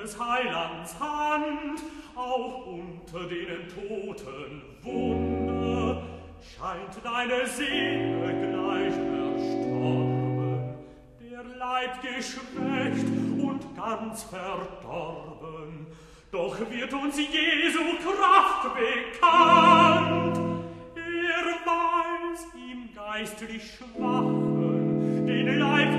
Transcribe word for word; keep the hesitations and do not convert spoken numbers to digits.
des Heilands Hand, auch unter denen Toten Wunde, scheint deine Seele gleich erstorben, der Leib geschwächt und ganz verdorben. Doch wird uns Jesu Kraft bekannt, er weiß im geistlich Schwachen den Leib